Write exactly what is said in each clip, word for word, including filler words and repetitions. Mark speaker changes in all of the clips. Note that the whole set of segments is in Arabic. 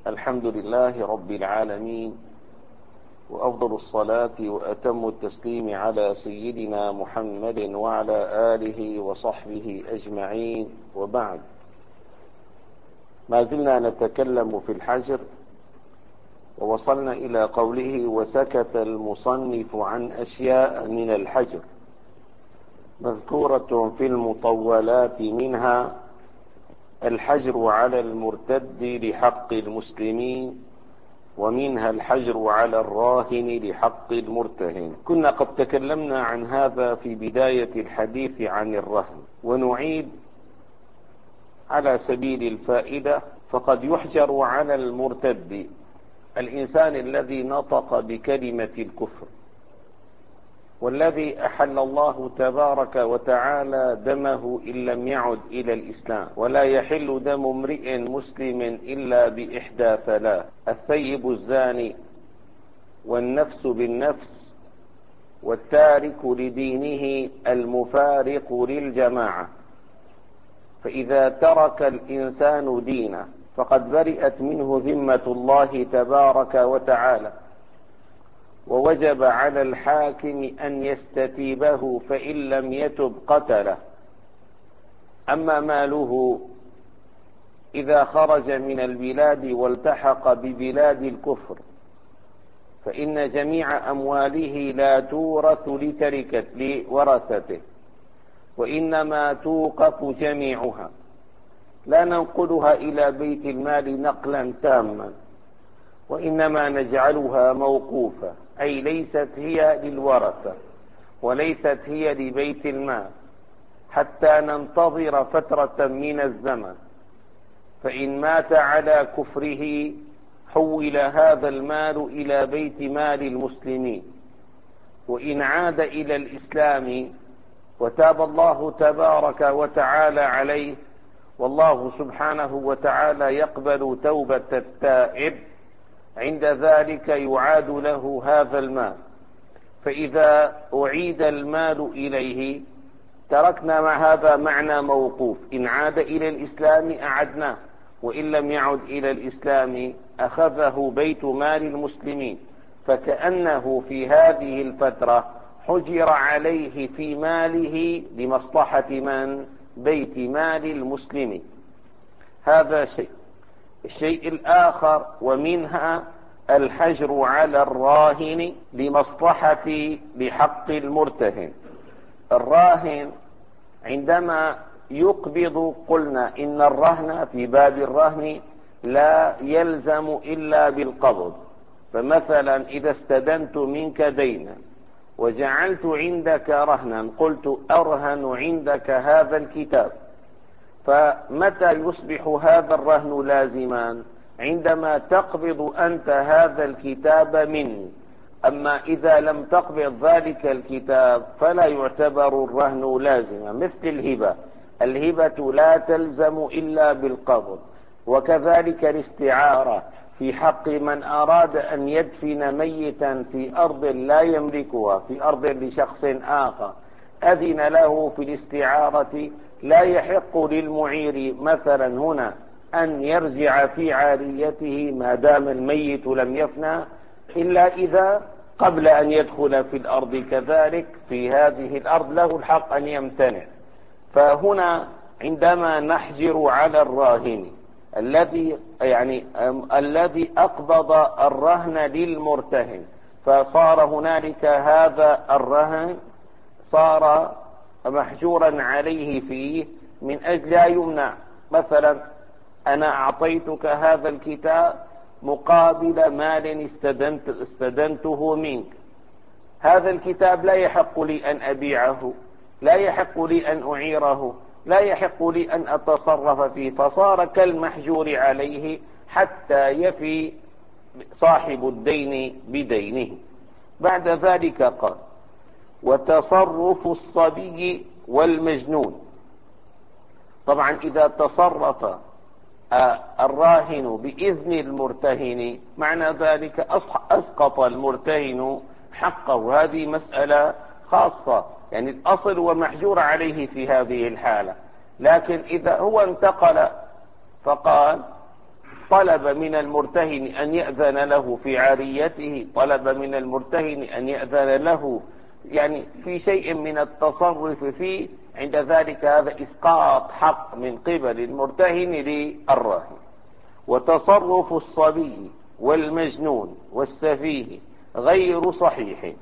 Speaker 1: الحمد لله رب العالمين، وأفضل الصلاة وأتم التسليم على سيدنا محمد وعلى آله وصحبه أجمعين، وبعد. ما زلنا نتكلم في الحجر، ووصلنا إلى قوله: وسكت المصنف عن أشياء من الحجر مذكورة في المطولات، منها الحجر على المرتد لحق المسلمين، ومنها الحجر على الراهن لحق المرتهن. كنا قد تكلمنا عن هذا في بداية الحديث عن الرهن، ونعيد على سبيل الفائدة. فقد يحجر على المرتد الإنسان الذي نطق بكلمة الكفر، والذي أحل الله تبارك وتعالى دمه إن لم يعد إلى الإسلام، ولا يحل دم امرئ مسلم إلا بإحدى ثلاث: الثيب الزاني، والنفس بالنفس، والتارك لدينه المفارق للجماعة. فإذا ترك الإنسان دينه فقد برئت منه ذمة الله تبارك وتعالى، ووجب على الحاكم أن يستتيبه، فإن لم يتب قتله. أما ماله إذا خرج من البلاد والتحق ببلاد الكفر فإن جميع أمواله لا تورث لتركة لورثته، وإنما توقف جميعها، لا ننقلها إلى بيت المال نقلا تاما، وإنما نجعلها موقوفة، أي ليست هي للورثة وليست هي لبيت المال، حتى ننتظر فترة من الزمن. فإن مات على كفره حول هذا المال إلى بيت مال المسلمين، وإن عاد إلى الإسلام وتاب الله تبارك وتعالى عليه، والله سبحانه وتعالى يقبل توبة التائب، عند ذلك يعاد له هذا المال. فإذا أعيد المال إليه تركنا مع هذا معنى موقوف: إن عاد إلى الإسلام أعدناه، وإن لم يعد إلى الإسلام أخذه بيت مال المسلمين. فكأنه في هذه الفترة حجر عليه في ماله لمصلحة من؟ بيت مال المسلمين. هذا شيء. الشيء الآخر: ومنها الحجر على الراهن لمصلحة لحق المرتهن. الراهن عندما يقبض، قلنا إن الرهن في باب الرهن لا يلزم إلا بالقبض. فمثلا إذا استدنت منك دينا وجعلت عندك رهنا، قلت أرهن عندك هذا الكتاب، فمتى يصبح هذا الرهن لازما؟ عندما تقبض أنت هذا الكتاب مني. أما إذا لم تقبض ذلك الكتاب فلا يعتبر الرهن لازما. مثل الهبة، الهبة لا تلزم إلا بالقبض. وكذلك الاستعارة في حق من أراد أن يدفن ميتا في أرض لا يملكها، في أرض لشخص آخر، أذن له في الاستعارة. لا يحق للمعير مثلا هنا أن يرجع في عاريته ما دام الميت لم يفنى، إلا إذا قبل أن يدخل في الأرض كذلك في هذه الأرض له الحق أن يمتنع. فهنا عندما نحجر على الراهن الذي يعني الذي أقبض الرهن للمرتهن، فصار هنالك هذا الرهن صار محجورا عليه فيه من أجل لا يمنع. مثلا أنا أعطيتك هذا الكتاب مقابل مال استدنت استدنته منك. هذا الكتاب لا يحق لي أن أبيعه، لا يحق لي أن أعيره، لا يحق لي أن أتصرف فيه، فصار كالمحجور عليه حتى يفي صاحب الدين بدينه. بعد ذلك قال: وتصرف الصبي والمجنون. طبعا إذا تصرف الراهن بإذن المرتهن معنى ذلك أسقط المرتهن حقه. هذه مسألة خاصة، يعني الأصل ومحجور عليه في هذه الحالة. لكن إذا هو انتقل فقال طلب من المرتهن أن يأذن له في عاريته، طلب من المرتهن أن يأذن له يعني في شيء من التصرف فيه، عند ذلك هذا إسقاط حق من قبل المرتهن للراهن. وتصرف الصبي والمجنون والسفيه غير صحيح.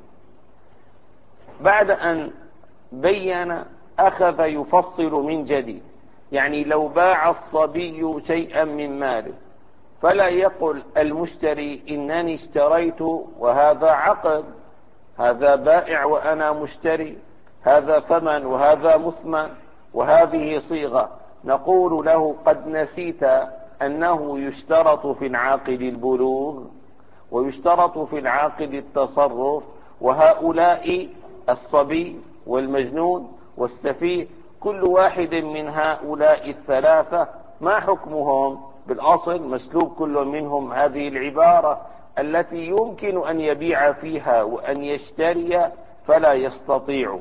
Speaker 1: بعد أن بين أخذ يفصل من جديد، يعني لو باع الصبي شيئا من ماله فلا يقل المشتري إنني اشتريت وهذا عقد، هذا بائع وأنا مشتري، هذا ثمن وهذا مثمن وهذه صيغة. نقول له قد نسيت أنه يشترط في العاقد البلوغ ويشترط في العاقد التصرف، وهؤلاء الصبي والمجنون والسفيه كل واحد من هؤلاء الثلاثة ما حكمهم؟ بالأصل مسلوب كل منهم هذه العبارة التي يمكن أن يبيع فيها وأن يشتري فلا يستطيع.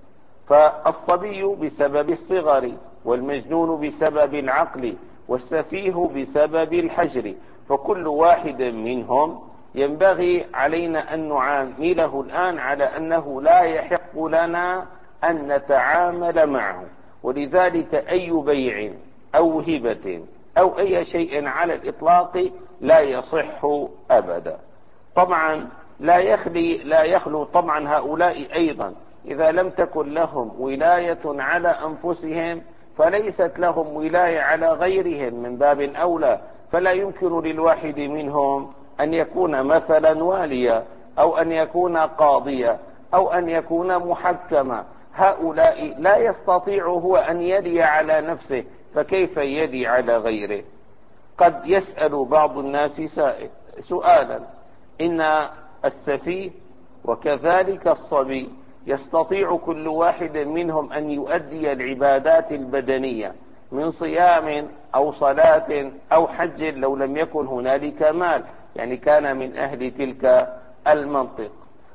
Speaker 1: فالصبي بسبب الصغر، والمجنون بسبب العقل، والسفيه بسبب الحجر، فكل واحد منهم ينبغي علينا أن نعامله الآن على أنه لا يحق لنا أن نتعامل معه. ولذلك أي بيع أو هبة أو أي شيء على الإطلاق لا يصح أبدا. طبعا لا يخلي لا يخلو طبعا هؤلاء أيضا إذا لم تكن لهم ولاية على أنفسهم فليست لهم ولاية على غيرهم من باب أولى، فلا يمكن للواحد منهم أن يكون مثلا واليا أو أن يكون قاضيا أو أن يكون محكما. هؤلاء لا يستطيع هو أن يدي على نفسه، فكيف يدي على غيره؟ قد يسأل بعض الناس سائل سؤالا: إن السفيه وكذلك الصبي يستطيع كل واحد منهم أن يؤدي العبادات البدنية من صيام أو صلاة أو حج لو لم يكن هنالك مال، يعني كان من أهل تلك المنطق،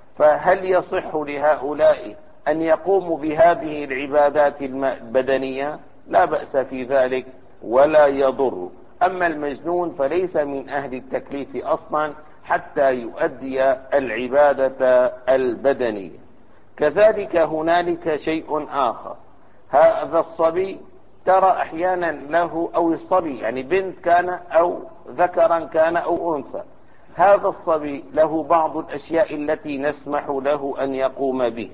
Speaker 1: فهل يصح لهؤلاء أن يقوموا بهذه العبادات البدنية؟ لا بأس في ذلك ولا يضر. أما المجنون فليس من أهل التكليف أصلا حتى يؤدي العبادة البدنية. كذلك هنالك شيء آخر، هذا الصبي ترى أحيانا له، أو الصبي يعني بنت كان أو ذكرا كان أو أنثى، هذا الصبي له بعض الأشياء التي نسمح له أن يقوم به.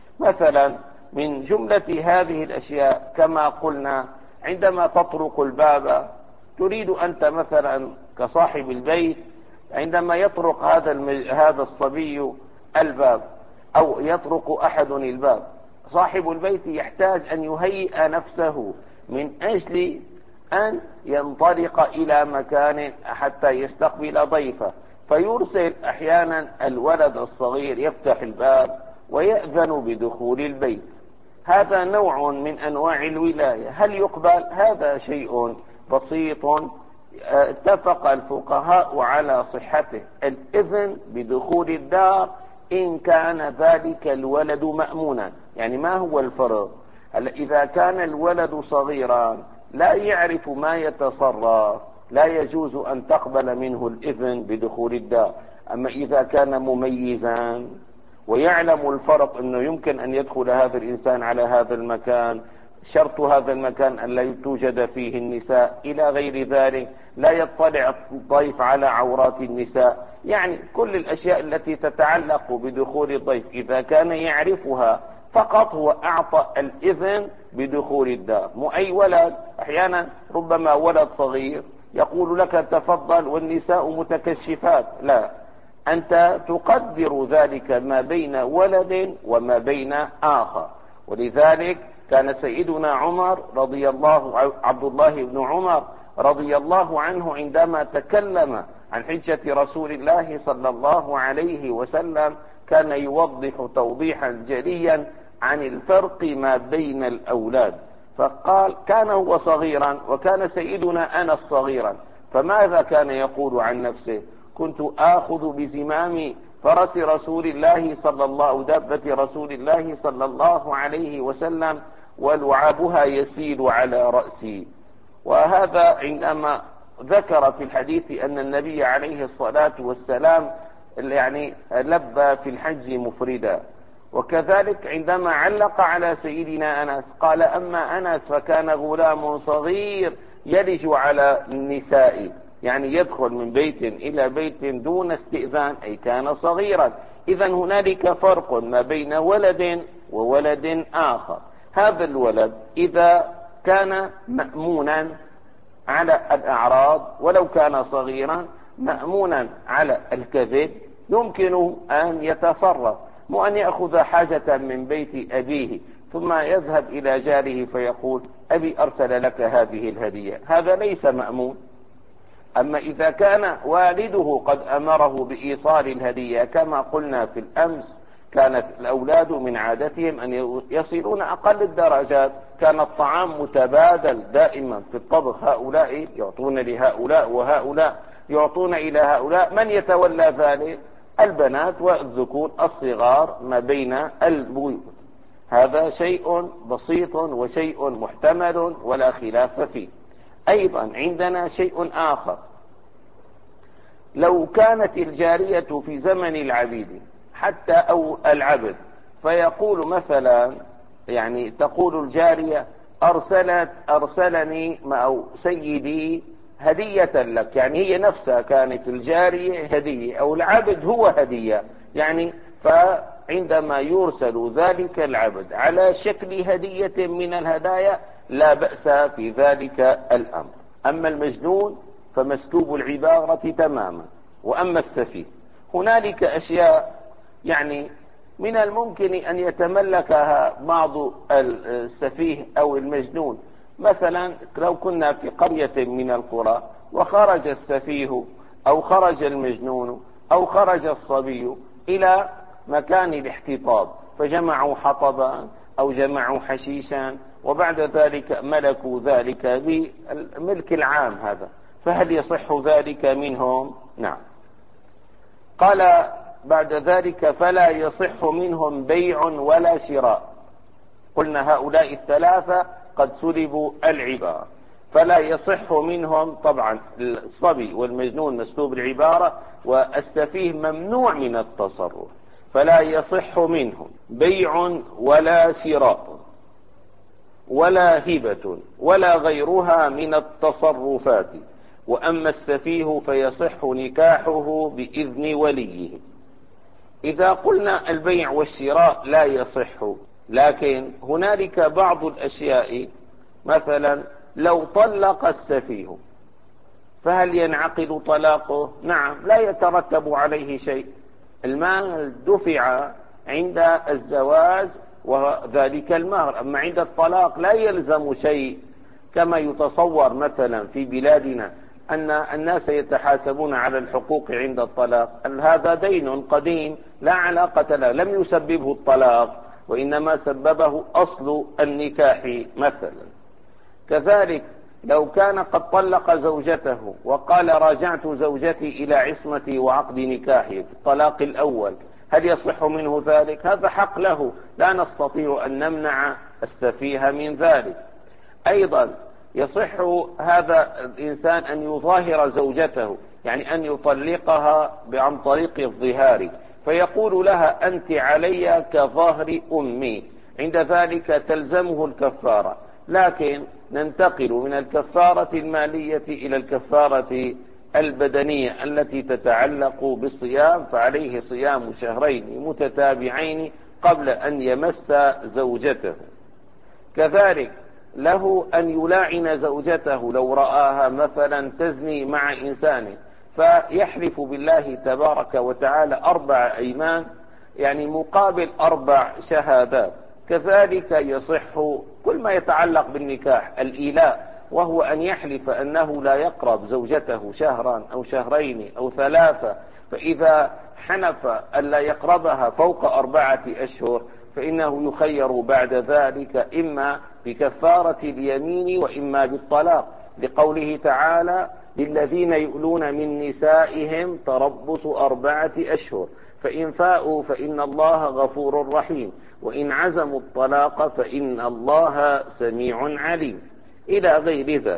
Speaker 1: مثلا من جملة هذه الأشياء كما قلنا عندما تطرق الباب تريد أنت مثلا كصاحب البيت عندما يطرق هذا المج... هذا الصبي الباب أو يطرق أحد الباب، صاحب البيت يحتاج أن يهيئ نفسه من أجل أن ينطلق إلى مكان حتى يستقبل ضيفه، فيرسل أحيانا الولد الصغير يفتح الباب ويأذن بدخول البيت. هذا نوع من أنواع الولاية، هل يقبل؟ هذا شيء بسيط اتفق الفقهاء على صحته، الإذن بدخول الدار إن كان ذلك الولد مأمونا. يعني ما هو الفرق؟ إذا كان الولد صغيرا لا يعرف ما يتصرف لا يجوز أن تقبل منه الإذن بدخول الدار. أما إذا كان مميزا ويعلم الفرق أنه يمكن أن يدخل هذا الإنسان على هذا المكان، شرط هذا المكان أن لا توجد فيه النساء إلى غير ذلك، لا يطلع الضيف على عورات النساء، يعني كل الأشياء التي تتعلق بدخول الضيف إذا كان يعرفها فقط هو أعطى الإذن بدخول الدار. مو أي ولد، أحيانا ربما ولد صغير يقول لك تفضل والنساء متكشفات، لا، أنت تقدر ذلك ما بين ولد وما بين آخر. ولذلك كان سيدنا عمر رضي الله عبد الله بن عمر رضي الله عنه عندما تكلم عن حجة رسول الله صلى الله عليه وسلم كان يوضح توضيحا جليا عن الفرق ما بين الأولاد، فقال كان هو صغيرا وكان سيدنا أنس صغيرا، فماذا كان يقول عن نفسه؟ كنت آخذ بزمام فرس رسول الله صلى الله دابة رسول الله صلى الله عليه وسلم ولعابها يسيل على رأسي. وهذا عندما ذكر في الحديث أن النبي عليه الصلاة والسلام يعني لبى في الحج مفردا. وكذلك عندما علق على سيدنا أنس قال: أما أنس فكان غلام صغير يلج على النساء، يعني يدخل من بيت إلى بيت دون استئذان، أي كان صغيرا. إذن هنالك فرق ما بين ولد وولد آخر. هذا الولد إذا كان مأمونا على الأعراض ولو كان صغيرا، مأمونا على الكذب، يمكن أن يتصرف، مو أن يأخذ حاجة من بيت أبيه ثم يذهب إلى جاره فيقول: أبي أرسل لك هذه الهدية. هذا ليس مأمون. أما إذا كان والده قد أمره بإيصال الهدية، كما قلنا في الأمس، كانت الأولاد من عادتهم أن يصلون أقل الدرجات، كان الطعام متبادل دائما في الطبخ، هؤلاء يعطون لهؤلاء وهؤلاء يعطون إلى هؤلاء. من يتولى ذلك؟ البنات والذكور الصغار ما بين البيوت. هذا شيء بسيط وشيء محتمل ولا خلاف فيه. أيضا عندنا شيء آخر: لو كانت الجارية في زمن العبيد حتى أو العبد، فيقول مثلا، يعني تقول الجارية: أرسلت أرسلني أو سيدي هدية لك، يعني هي نفسها كانت الجارية هدية أو العبد هو هدية، يعني فعندما يرسل ذلك العبد على شكل هدية من الهدايا لا بأس في ذلك الأمر. أما المجنون فمسلوب العبارة تماما. وأما السفيه، هنالك أشياء يعني من الممكن أن يتملكها بعض السفيه أو المجنون. مثلا لو كنا في قرية من القرى وخرج السفيه أو خرج المجنون أو خرج الصبي إلى مكان الاحتطاب، فجمعوا حطبا أو جمعوا حشيشا، وبعد ذلك ملكوا ذلك بالملك العام هذا، فهل يصح ذلك منهم؟ نعم. قال بعد ذلك: فلا يصح منهم بيع ولا شراء. قلنا هؤلاء الثلاثة قد سلبوا العبارة، فلا يصح منهم. طبعا الصبي والمجنون مسلوب العبارة، والسفيه ممنوع من التصرف. فلا يصح منهم بيع ولا شراء ولا هبة ولا غيرها من التصرفات. وأما السفيه فيصح نكاحه بإذن وليه. إذا قلنا البيع والشراء لا يصح، لكن هنالك بعض الأشياء، مثلا لو طلق السفيه فهل ينعقد طلاقه؟ نعم، لا يترتب عليه شيء. المال دفع عند الزواج وذلك المهر، أما عند الطلاق لا يلزم شيء، كما يتصور مثلا في بلادنا أن الناس يتحاسبون على الحقوق عند الطلاق. هذا دين قديم لا علاقة له، لم يسببه الطلاق وإنما سببه أصل النكاح مثلا. كذلك لو كان قد طلق زوجته وقال: راجعت زوجتي إلى عصمتي وعقد نكاحي في الطلاق الأول، هل يصح منه ذلك؟ هذا حق له، لا نستطيع أن نمنع السفيه من ذلك. أيضا يصح هذا الإنسان أن يظاهر زوجته، يعني أن يطلقها عن طريق الظهار، فيقول لها: أنت علي كظهر أمي، عند ذلك تلزمه الكفارة. لكن ننتقل من الكفارة المالية إلى الكفارة البدنية التي تتعلق بالصيام، فعليه صيام شهرين متتابعين قبل أن يمس زوجته. كذلك له أن يلاعن زوجته لو رآها مثلا تزني مع إنسان، فيحلف بالله تبارك وتعالى أربع أيمان، يعني مقابل أربع شهادات. كذلك يصح كل ما يتعلق بالنكاح الإيلاء، وهو أن يحلف أنه لا يقرب زوجته شهرا أو شهرين أو ثلاثة، فإذا حنف أن لا يقربها فوق أربعة أشهر فإنه يخير بعد ذلك إما بكفارة اليمين وإما بالطلاق، لقوله تعالى: للذين يؤلون من نسائهم تربص أربعة أشهر فإن فاءوا فإن الله غفور رحيم وإن عزموا الطلاق فإن الله سميع عليم، إلى غير ذلك.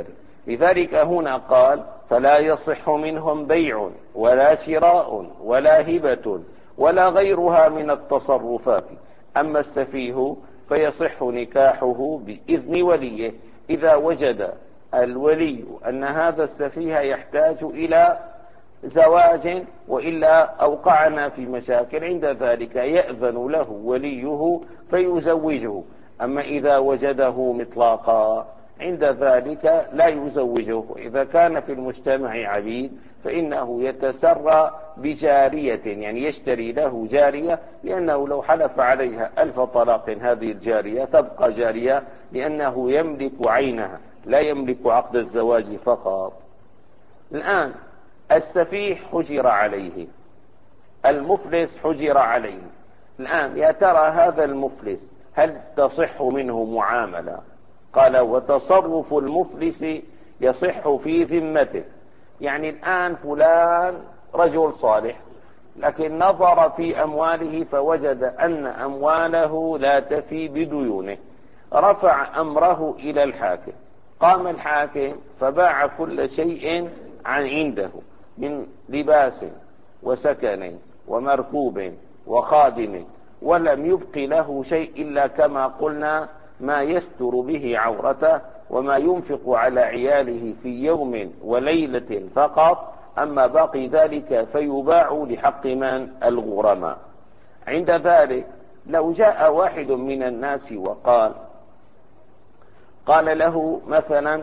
Speaker 1: لذلك هنا قال فلا يصح منهم بيع ولا شراء ولا هبة ولا غيرها من التصرفات. أما السفيه فيصح نكاحه بإذن وليه إذا وجد الولي أن هذا السفيه يحتاج إلى زواج وإلا أوقعنا في مشاكل، عند ذلك يأذن له وليه فيزوجه. أما إذا وجده مطلاقا عند ذلك لا يزوجه. إذا كان في المجتمع عبيد فإنه يتسرى بجارية، يعني يشتري له جارية، لأنه لو حلف عليها ألف طلاق هذه الجارية تبقى جارية، لأنه يملك عينها لا يملك عقد الزواج فقط. الآن السفيه حجر عليه، المفلس حجر عليه. الآن يا ترى هذا المفلس هل تصح منه معاملة؟ قال وتصرف المفلس يصح في ذمته. يعني الآن فلان رجل صالح لكن نظر في أمواله فوجد أن أمواله لا تفي بديونه، رفع أمره إلى الحاكم، قام الحاكم فباع كل شيء عن عنده من لباس وسكن ومركوب وخادم، ولم يبق له شيء إلا كما قلنا ما يستر به عورته وما ينفق على عياله في يوم وليلة فقط. أما باقي ذلك فيباع لحق من؟ الغرماء. عند ذلك لو جاء واحد من الناس وقال قال له مثلا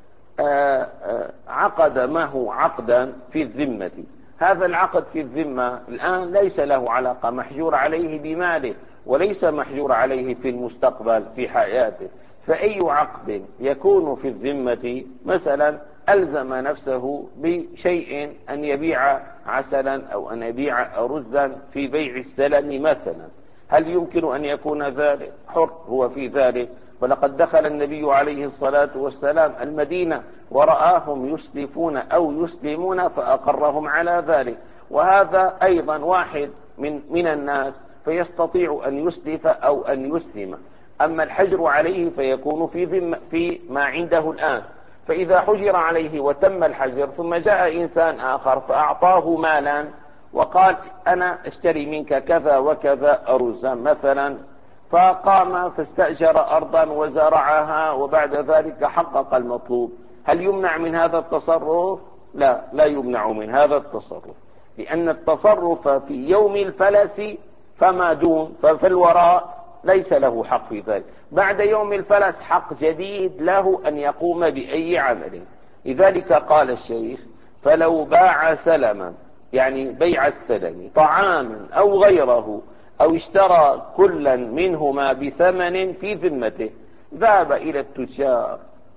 Speaker 1: آآ آآ عقد معه عقدا في الذمة، هذا العقد في الذمة الآن ليس له علاقة، محجور عليه بماله وليس محجور عليه في المستقبل في حياته. فأي عقد يكون في الذمة مثلا ألزم نفسه بشيء أن يبيع عسلا أو أن يبيع رزا في بيع السلم مثلا، هل يمكن أن يكون ذلك؟ حر هو في ذلك. ولقد دخل النبي عليه الصلاة والسلام المدينة ورآهم يسلفون أو يسلمون فأقرهم على ذلك. وهذا أيضا واحد من, من الناس فيستطيع أن يسلف أو أن يسلم. أما الحجر عليه فيكون في, ذم في ما عنده الآن. فإذا حجر عليه وتم الحجر ثم جاء إنسان آخر فأعطاه مالا وقال أنا اشتري منك كذا وكذا أرزا مثلا، فقام فاستأجر أرضا وزرعها وبعد ذلك حقق المطلوب، هل يمنع من هذا التصرف؟ لا، لا يمنع من هذا التصرف، لأن التصرف في يوم الفلس فما دون ففي الوراء ليس له حق في ذلك. بعد يوم الفلس حق جديد له أن يقوم بأي عمل. لذلك قال الشيخ فلو باع سلما، يعني بيع السلم، طعاما أو غيره، أو اشترى كلا منهما بثمن في ذمته، ذهب إلى التجار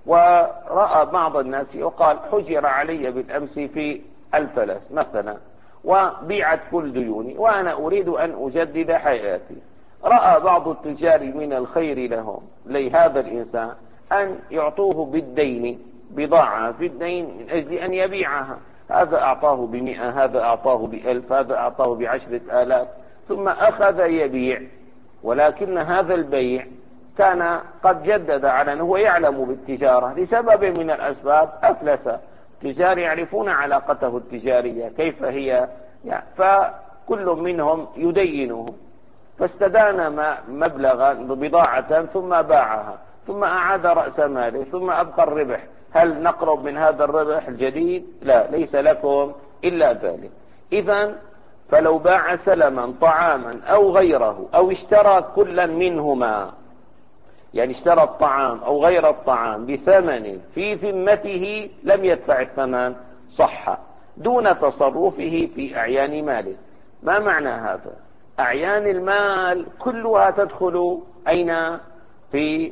Speaker 1: ورأى بعض الناس وقال حجر علي بالأمس في الفلس مثلا وبيعت كل ديوني وأنا أريد أن أجدد حياتي. رأى بعض التجار من الخير لهم لهذا الإنسان أن يعطوه بالدين بضاعة في الدين من أجل أن يبيعها، هذا أعطاه بمئة، هذا أعطاه بألف، هذا أعطاه بعشرة آلاف، ثم أخذ يبيع. ولكن هذا البيع كان قد جدد على أنه يعلم بالتجارة، لسبب من الأسباب أفلس. التجار يعرفون علاقته التجارية كيف هي، يعني فكل منهم يدينه، فاستدان مبلغا بضاعة ثم باعها ثم أعاد رأس ماله ثم أبقى الربح. هل نقرب من هذا الربح الجديد؟ لا، ليس لكم إلا ذلك. إذن فلو باع سلما طعاما أو غيره أو اشترى كلا منهما، يعني اشترى الطعام أو غير الطعام بثمن في ذمته لم يدفع الثمن، صح دون تصرفه في أعيان ماله. ما معنى هذا؟ أعيان المال كلها تدخل أين؟ في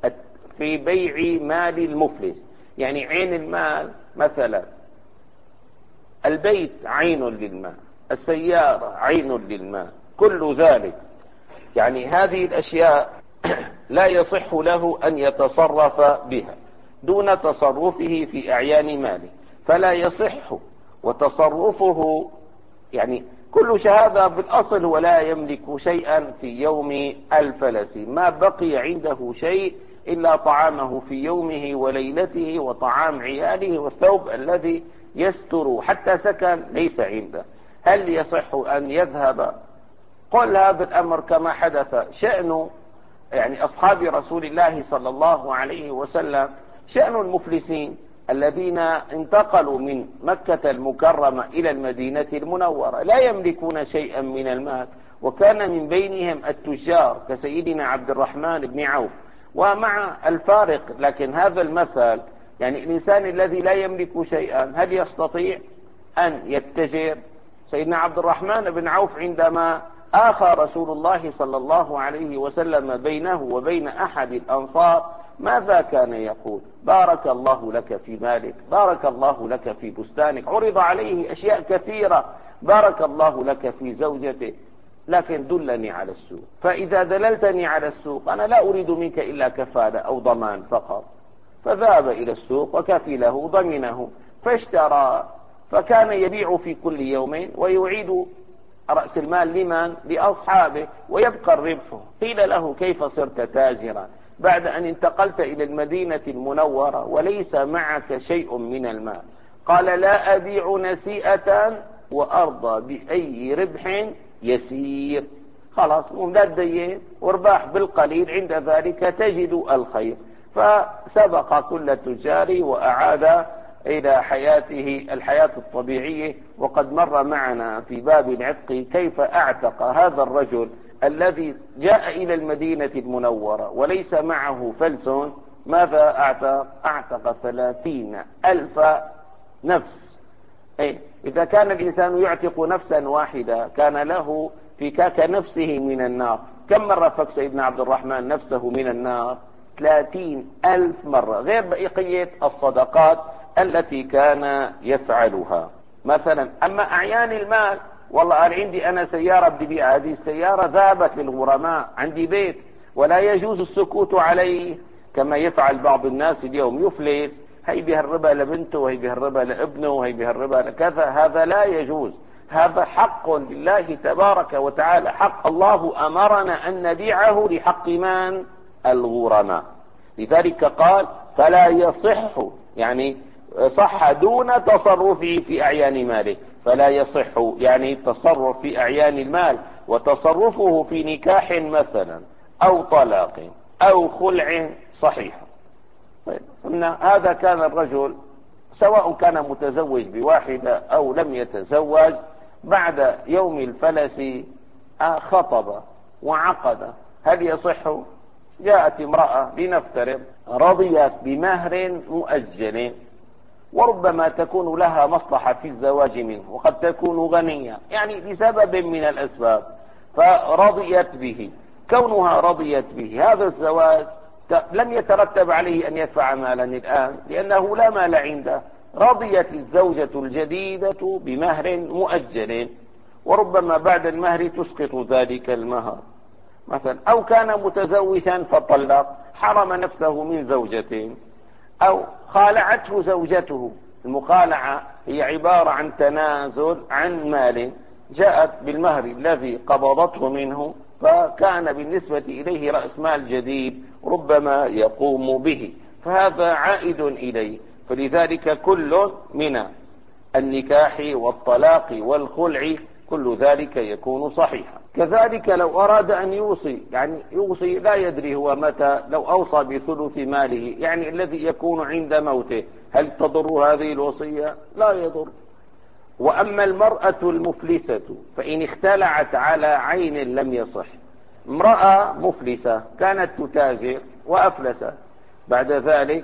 Speaker 1: في بيع مال المفلس. يعني عين المال مثلا البيت عين للمال، السيارة عين للمال، كل ذلك يعني هذه الأشياء لا يصح له أن يتصرف بها دون تصرفه في أعيان ماله، فلا يصح. وتصرفه يعني كل هذا بالأصل ولا يملك شيئا في يوم الفلس، ما بقي عنده شيء إلا طعامه في يومه وليلته وطعام عياله والثوب الذي يستر حتى سكن ليس عنده. هل يصح أن يذهب؟ قل هذا الأمر كما حدث شأن يعني أصحاب رسول الله صلى الله عليه وسلم، شأن المفلسين الذين انتقلوا من مكة المكرمة إلى المدينة المنورة لا يملكون شيئا من المال، وكان من بينهم التجار كسيدنا عبد الرحمن بن عوف. ومع الفارق لكن هذا المثل يعني الإنسان الذي لا يملك شيئا هل يستطيع أن يتجر؟ سيدنا عبد الرحمن بن عوف عندما آخى رسول الله صلى الله عليه وسلم بينه وبين أحد الأنصار ماذا كان يقول؟ بارك الله لك في مالك، بارك الله لك في بستانك. عرض عليه أشياء كثيرة، بارك الله لك في زوجتك، لكن دلني على السوق، فإذا دللتني على السوق أنا لا أريد منك إلا كفالة أو ضمان فقط. فذهب إلى السوق وكفله ضمنه فاشترى، فكان يبيع في كل يومين ويعيد رأس المال لمن؟ لأصحابه، ويبقى الربح. قيل له كيف صرت تاجرا بعد أن انتقلت إلى المدينة المنورة وليس معك شيء من المال؟ قال لا أبيع نسيئة وأرضى بأي ربح يسير. خلاص لا تدين وارباح بالقليل، عند ذلك تجد الخير. فسبق كل تجار وأعاد إلى حياته الحياة الطبيعية. وقد مر معنا في باب العتق كيف أعتق هذا الرجل الذي جاء إلى المدينة المنورة وليس معه فلس. ماذا أعتق؟ أعتق ثلاثين ألف نفس. إيه؟ إذا كان الإنسان يعتق نفسا واحدة كان له فكاك نفسه من النار. كم مرة فك سيدنا عبد الرحمن نفسه من النار؟ ثلاثين ألف مرة، غير بقية الصدقات التي كان يفعلها. مثلا أما أعيان المال، والله قال عندي أنا سيارة بدي بيع، هذه السيارة ذهبت للغرماء، عندي بيت ولا يجوز السكوت عليه كما يفعل بعض الناس اليوم، يفلس هي بهالربا لبنته وهي بهالربا لابنه وهي بهالربا لكذا، هذا لا يجوز. هذا حق لله تبارك وتعالى، حق الله أمرنا أن نبيعه لحق من؟ الغرماء. لذلك قال فلا يصح، يعني صح دون تصرفه في أعيان ماله، فلا يصح يعني التصرف في أعيان المال وتصرفه في نكاح مثلا أو طلاق أو خلع صحيح. طيب هذا كان الرجل سواء كان متزوج بواحدة أو لم يتزوج، بعد يوم الفلس خطب وعقد، هل يصح؟ جاءت امرأة لنفترض رضيت بمهر مؤجل، وربما تكون لها مصلحة في الزواج منه، وقد تكون غنية يعني لسبب من الأسباب فرضيت به. كونها رضيت به هذا الزواج لم يترتب عليه أن يدفع مالا الآن لأنه لا مال عنده. رضيت الزوجة الجديدة بمهر مؤجل، وربما بعد المهر تسقط ذلك المهر مثلا. أو كان متزوجا فطلق، حرم نفسه من زوجتين، أو خالعته زوجته. المخالعة هي عبارة عن تنازل عن مال، جاءت بالمهر الذي قبضته منه، فكان بالنسبة إليه رأس مال جديد ربما يقوم به، فهذا عائد إليه. فلذلك كل من النكاح والطلاق والخلع كل ذلك يكون صحيحا. كذلك لو أراد أن يوصي، يعني يوصي لا يدري هو متى، لو أوصى بثلث ماله يعني الذي يكون عند موته، هل تضر هذه الوصية؟ لا يضر. وأما المرأة المفلسة فإن اختلعت على عين لم يصح. امرأة مفلسة كانت تتاجر وأفلست، بعد ذلك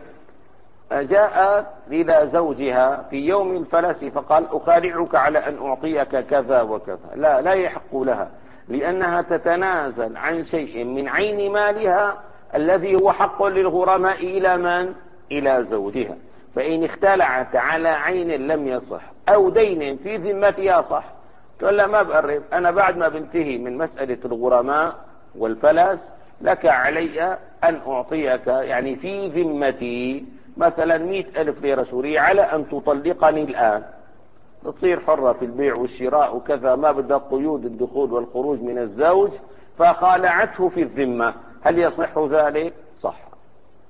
Speaker 1: جاءت إلى زوجها في يوم الفلس فقال أخالعك على أن أعطيك كذا وكذا، لا لا يحق لها، لأنها تتنازل عن شيء من عين مالها الذي هو حق للغرماء إلى من؟ إلى زوجها. فإن اختلعت على عين لم يصح، أو دين في ذمتها صح. تقول لا ما بقرب، أنا بعد ما بنتهي من مسألة الغرماء والفلس لك علي أن أعطيك يعني في ذمتي مثلا مئة ألف ليرة سورية على أن تطلقني الآن، تصير حرة في البيع والشراء وكذا، ما بدها قيود الدخول والخروج من الزوج، فخالعته في الذمة. هل يصح ذلك؟ صح.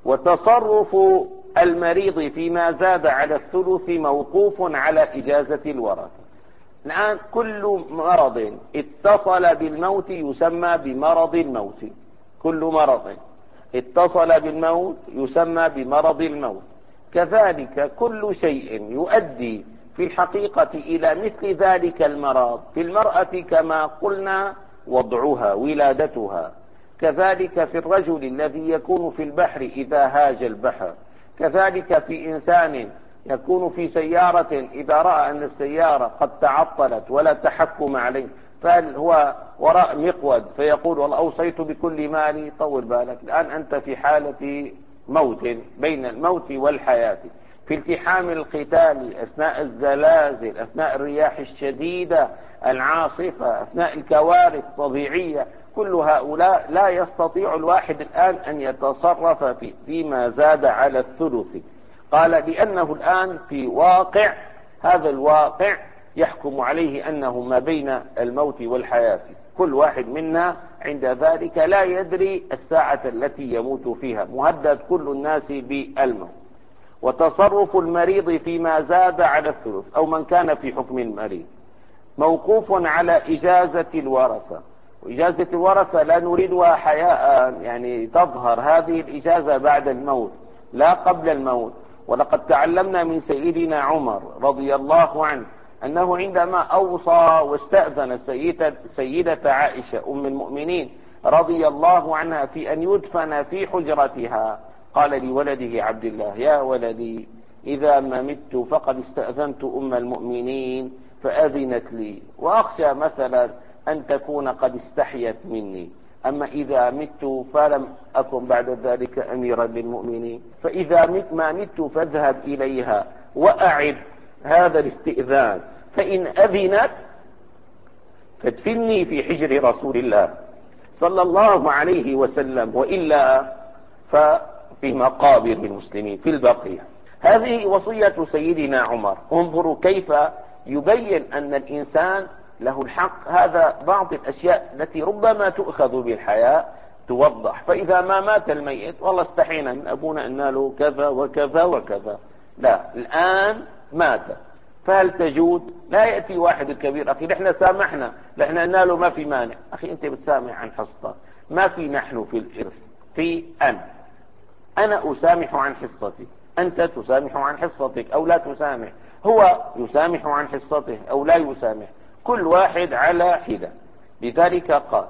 Speaker 1: وتصرف المريض فيما زاد على الثلث موقوف على إجازة الورثة. الآن كل مرض اتصل بالموت يسمى بمرض الموت، كل مرض اتصل بالموت يسمى بمرض الموت. كذلك كل شيء يؤدي في الحقيقة إلى مثل ذلك المرض، في المرأة كما قلنا وضعها ولادتها، كذلك في الرجل الذي يكون في البحر إذا هاج البحر، كذلك في إنسان يكون في سيارة إذا رأى أن السيارة قد تعطلت ولا تحكم عليه، فهو وراء مقود فيقول والله أوصيت بكل مالي. طول بالك، الآن أنت في حالة موت، بين الموت والحياة، في التحام القتال، أثناء الزلازل، أثناء الرياح الشديدة العاصفة، أثناء الكوارث الطبيعية. كل هؤلاء لا يستطيع الواحد الآن أن يتصرف في فيما زاد على الثلث. قال لأنه الآن في واقع، هذا الواقع يحكم عليه أنه ما بين الموت والحياة، كل واحد منا عند ذلك لا يدري الساعة التي يموت فيها، مهدد كل الناس بالموت. وتصرف المريض فيما زاد على الثلث أو من كان في حكم المريض موقوف على إجازة الورثة. وإجازة الورثة لا نريدها حياء، يعني تظهر هذه الإجازة بعد الموت لا قبل الموت. ولقد تعلمنا من سيدنا عمر رضي الله عنه أنه عندما أوصى واستأذن السيدة, السيدة عائشة أم المؤمنين رضي الله عنها في أن يدفن في حجرتها، قال لولده عبد الله: يا ولدي إذا ما مت فقد استأذنت أم المؤمنين فأذنت لي، وأخشى مثلا أن تكون قد استحيت مني، أما إذا مت فلم أكن بعد ذلك أميرا للمؤمنين، فإذا مت ما مت فاذهب إليها وأعد هذا الاستئذان، فإن أذنت فادفني في حجر رسول الله صلى الله عليه وسلم، وإلا ففي مقابر المسلمين في البقيع. هذه وصية سيدنا عمر. انظروا كيف يبين أن الإنسان له الحق. هذا بعض الأشياء التي ربما تؤخذ بالحياة توضح. فإذا ما مات الميت والله استحينا من أبونا أن له كذا وكذا وكذا، لا، الآن مات، فهل تجود؟ لا يأتي واحد الكبير: أخي نحن سامحنا، نحن قلنا له ما في مانع. أخي أنت بتسامح عن حصتك، ما في نحن في الإرث، في أنا أنا أسامح عن حصتي، أنت تسامح عن حصتك أو لا تسامح، هو يسامح عن حصته أو لا يسامح، كل واحد على حدة. لذلك قال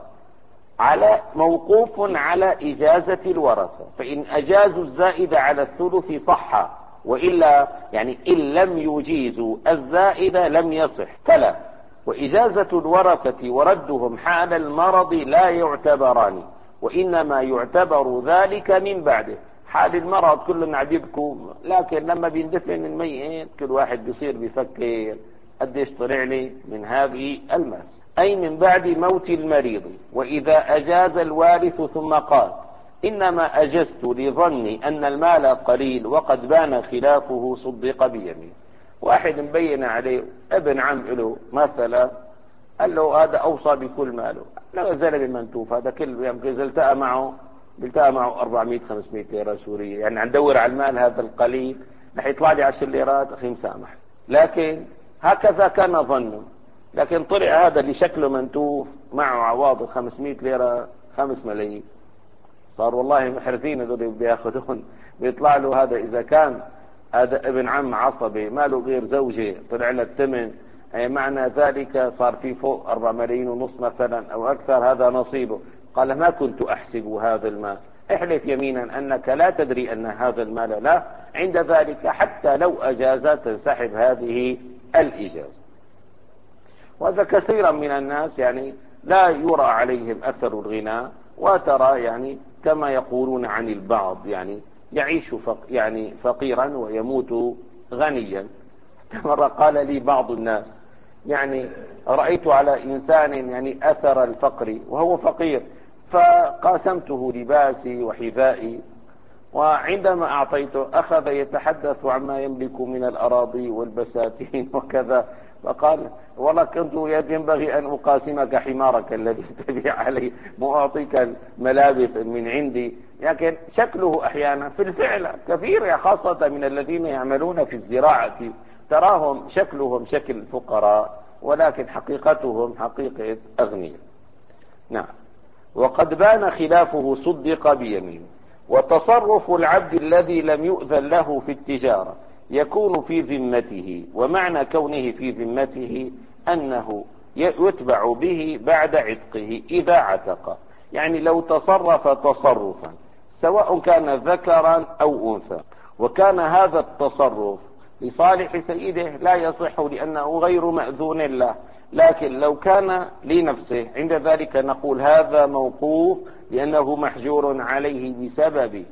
Speaker 1: على موقوف على إجازة الورثة، فإن أجازوا الزائد على الثلث صح، وإلا يعني إن لم يجيزوا الزائد لم يصح فلا. وإجازة الورثة وردهم حال المرض لا يعتبران، وإنما يعتبر ذلك من بعده. حال المرض كلنا عبيبكم، لكن لما بيندفن الميت كل واحد بيصير بيفكر قديش طلع لي من هذه الماس، أي من بعد موت المريض. وإذا أجاز الوارث ثم قال إنما أجزت لظني أن المال قليل وقد بان خلافه صدق بيمين. واحد مبين عليه ابن عم له مثلا، قال له هذا أوصى بكل ماله، لا زلمة منتوف، هذا كل يوم إذا التقى معه بيلتقى معه أربعمائة خمسمائة ليرة سورية، يعني عم ندور على المال هذا القليل رح يطلع لي عشر ليرات، أخي مسامح. لكن هكذا كان ظنه، لكن طلع هذا اللي شكله منتوف معه عواض خمسمائة ليرة خمس ملايين، صار والله محرزين هذول بياخذون. بيطلع له هذا إذا كان هذا ابن عم عصبي ما له غير زوجة طلع له الثمن، أي معنى ذلك صار في فوق أربعة ملايين ونص مثلا أو أكثر، هذا نصيبه. قال ما كنت أحسب هذا المال، احلف يمينا أنك لا تدري أن هذا المال لا، عند ذلك حتى لو أجاز تنسحب هذه الإجازة. وهذا كثيرا من الناس يعني لا يرى عليهم أثر الغنى، وترى يعني كما يقولون عن البعض يعني يعيش فق يعني فقيرا ويموت غنيا. مرة قال لي بعض الناس يعني رأيت على إنسان يعني أثر الفقر وهو فقير، فقاسمته لباسي وحذائي، وعندما أعطيته أخذ يتحدث عما يملك من الأراضي والبساتين وكذا، فقال والله كنت ينبغي أن أقاسمك حمارك الذي تبيع عليه، مو أعطيك ملابس من عندي. لكن شكله أحيانا في الفعل كثير، خاصة من الذين يعملون في الزراعة، تراهم شكلهم شكل فقراء ولكن حقيقتهم حقيقة أغنياء. نعم. وقد بان خلافه صدق بيمين. وتصرف العبد الذي لم يؤذن له في التجارة يكون في ذمته، ومعنى كونه في ذمته أنه يتبع به بعد عتقه إذا عتق. يعني لو تصرف تصرفا سواء كان ذكرا أو أنثى وكان هذا التصرف لصالح سيده لا يصح لأنه غير مأذون له، لكن لو كان لنفسه عند ذلك نقول هذا موقوف لأنه محجور عليه بسبب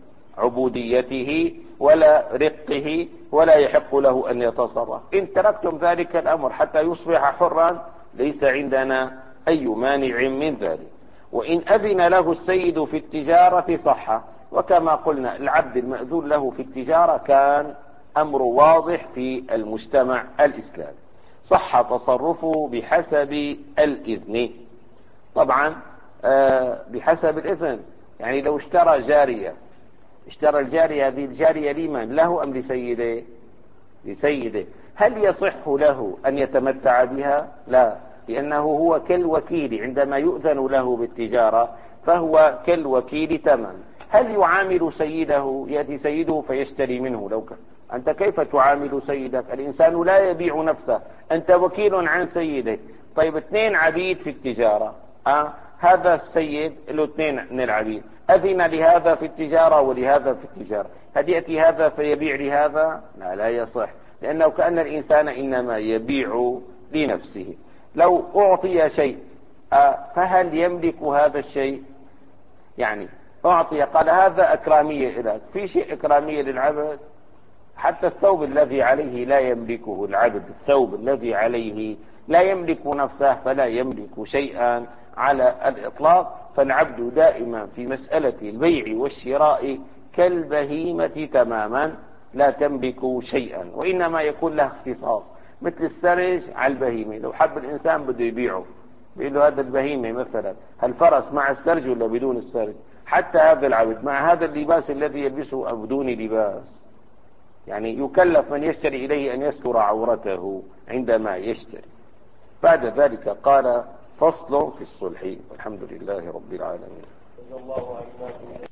Speaker 1: عبوديته ولا رقه، ولا يحق له أن يتصرف. إن تركتم ذلك الأمر حتى يصبح حرا ليس عندنا أي مانع من ذلك. وإن أذن له السيد في التجارة صح. وكما قلنا العبد المأذون له في التجارة كان أمر واضح في المجتمع الإسلامي، صح تصرفه بحسب الإذن. طبعا آه بحسب الإذن، يعني لو اشترى جارية، اشترى الجارية، هذه الجارية لمن؟ له أم لسيده؟ لسيده. هل يصح له أن يتمتع بها؟ لا، لأنه هو كالوكيل عندما يؤذن له بالتجارة فهو كالوكيل تمام. هل يعامل سيده؟ يأتي سيده فيشتري منه. لو كان أنت كيف تعامل سيدك؟ الإنسان لا يبيع نفسه، أنت وكيل عن سيدك. طيب اثنين عبيد في التجارة، أه؟ هذا السيد له اثنين من العبيد، أذن لهذا في التجارة ولهذا في التجارة، هل يأتي هذا فيبيع لهذا؟ لا، لا يصح، لأنه كأن الإنسان إنما يبيع لنفسه. لو أعطي شيء أه فهل يملك هذا الشيء؟ يعني أعطي قال هذا أكرامية لك، في شيء أكرامية للعبد؟ حتى الثوب الذي عليه لا يملكه العبد، الثوب الذي عليه لا يملك نفسه فلا يملك شيئا على الإطلاق. فالعبد دائما في مسألة البيع والشراء كالبهيمة تماما، لا تملك شيئا، وإنما يكون له اختصاص، مثل السرج على البهيمة. لو حب الإنسان بده يبيعه بيقول له هذا البهيمة مثلا الفرس مع السرج ولا بدون السرج؟ حتى هذا العبد مع هذا اللباس الذي يلبسه أو بدون لباس، يعني يكلف من يشتري إليه أن يستر عورته عندما يشتري. بعد ذلك قال فصل في الصلح، والحمد لله رب العالمين.